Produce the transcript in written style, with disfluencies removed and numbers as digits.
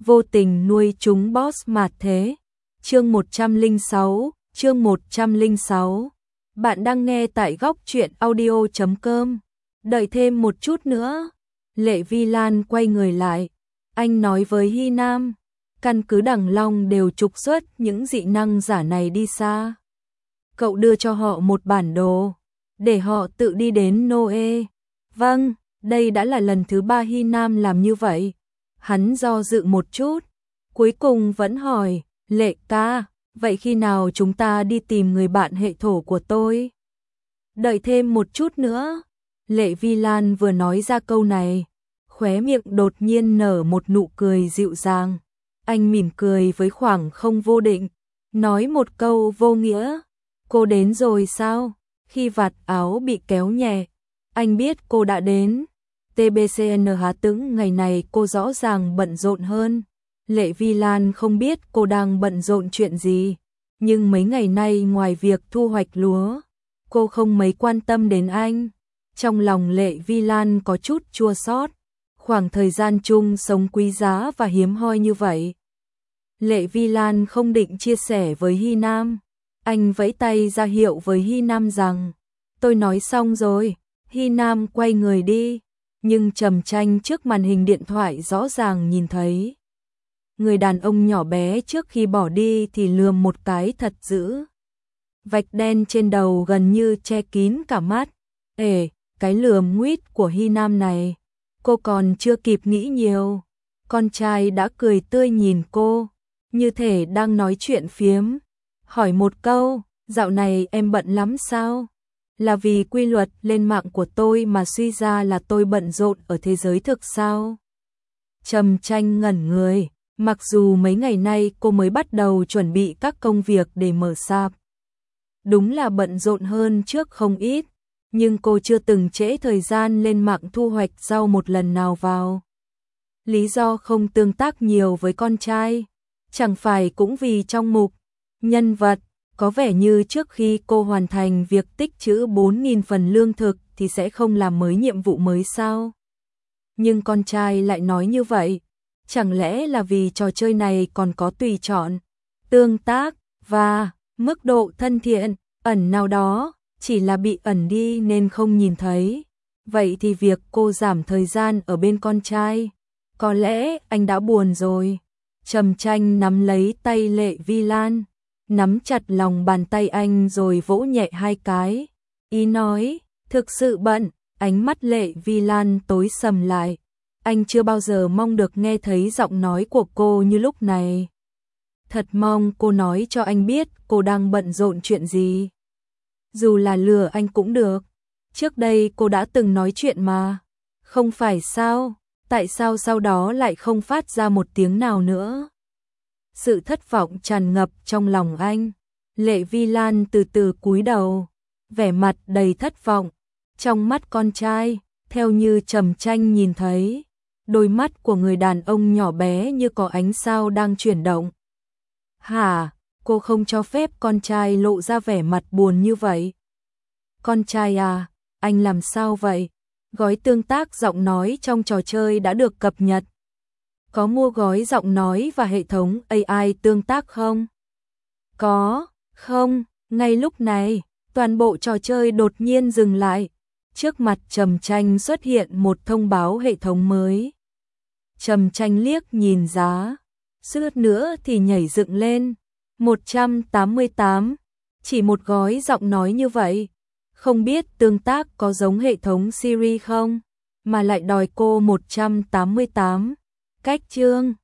vô tình nuôi chúng boss mà thế. Chương 106. Bạn đang nghe tại góc truyện audio.com. Đợi thêm một chút nữa. Lệ Vi Lan quay người lại. Anh nói với Hy Nam, căn cứ Đằng Long đều trục xuất những dị năng giả này đi xa. Cậu đưa cho họ một bản đồ, để họ tự đi đến Noe. Vâng, đây đã là lần thứ 3 Hy Nam làm như vậy. Hắn do dự một chút, cuối cùng vẫn hỏi, Lệ ca, vậy khi nào chúng ta đi tìm người bạn hệ thổ của tôi? Đợi thêm một chút nữa. Lệ Vi Lan vừa nói ra câu này, khóe miệng đột nhiên nở một nụ cười dịu dàng. Anh mỉm cười với khoảng không vô định, nói một câu vô nghĩa. Cô đến rồi sao? Khi vạt áo bị kéo nhẹ, anh biết cô đã đến. TBCN Hà Tĩnh, ngày này cô rõ ràng bận rộn hơn. Lệ Vi Lan không biết cô đang bận rộn chuyện gì, nhưng mấy ngày nay ngoài việc thu hoạch lúa, cô không mấy quan tâm đến anh. Trong lòng Lệ Vi Lan có chút chua xót, khoảng thời gian chung sống quý giá và hiếm hoi như vậy. Lệ Vi Lan không định chia sẻ với Hy Nam. Anh vẫy tay ra hiệu với Hy Nam rằng, tôi nói xong rồi. Hy Nam quay người đi, nhưng Trầm Tranh trước màn hình điện thoại rõ ràng nhìn thấy. Người đàn ông nhỏ bé trước khi bỏ đi thì lườm một cái thật dữ. Vạch đen trên đầu gần như che kín cả mắt. Cái lườm nguýt của Hy Nam này, cô còn chưa kịp nghĩ nhiều. Con trai đã cười tươi nhìn cô, như thể đang nói chuyện phiếm. Hỏi một câu, dạo này em bận lắm sao? Là vì quy luật lên mạng của tôi mà suy ra là tôi bận rộn ở thế giới thực sao? Trầm Tranh ngẩn người, mặc dù mấy ngày nay cô mới bắt đầu chuẩn bị các công việc để mở shop. Đúng là bận rộn hơn trước không ít, nhưng cô chưa từng trễ thời gian lên mạng thu hoạch rau một lần nào vào. Lý do không tương tác nhiều với con trai, chẳng phải cũng vì trong mục nhân vật, có vẻ như trước khi cô hoàn thành việc tích trữ 4.000 phần lương thực thì sẽ không làm mới nhiệm vụ mới sao? Nhưng con trai lại nói như vậy, chẳng lẽ là vì trò chơi này còn có tùy chọn, tương tác và mức độ thân thiện, ẩn nào đó, chỉ là bị ẩn đi nên không nhìn thấy. Vậy thì việc cô giảm thời gian ở bên con trai, có lẽ anh đã buồn rồi. Trầm Tranh nắm lấy tay Lệ Vi Lan, nắm chặt lòng bàn tay anh rồi vỗ nhẹ hai cái. Ý nói, thực sự bận. Ánh mắt Lệ Vi Lan tối sầm lại. Anh chưa bao giờ mong được nghe thấy giọng nói của cô như lúc này. Thật mong cô nói cho anh biết cô đang bận rộn chuyện gì. Dù là lừa anh cũng được. Trước đây cô đã từng nói chuyện mà. Không phải sao? Tại sao sau đó lại không phát ra một tiếng nào nữa? Sự thất vọng tràn ngập trong lòng anh. Lệ Vi Lan từ từ cúi đầu, vẻ mặt đầy thất vọng. Trong mắt con trai, theo như Trầm Tranh nhìn thấy, đôi mắt của người đàn ông nhỏ bé như có ánh sao đang chuyển động. Hả? Cô không cho phép con trai lộ ra vẻ mặt buồn như vậy. Con trai à, anh làm sao vậy? Gói tương tác giọng nói trong trò chơi đã được cập nhật. Có mua gói giọng nói và hệ thống AI tương tác không? Có, không, ngay lúc này, toàn bộ trò chơi đột nhiên dừng lại. Trước mặt Trầm Tranh xuất hiện một thông báo hệ thống mới. Trầm Tranh liếc nhìn giá, suýt nữa thì nhảy dựng lên. 188, chỉ một gói giọng nói như vậy. Không biết tương tác có giống hệ thống Siri không? Mà lại đòi cô 188. Cách chương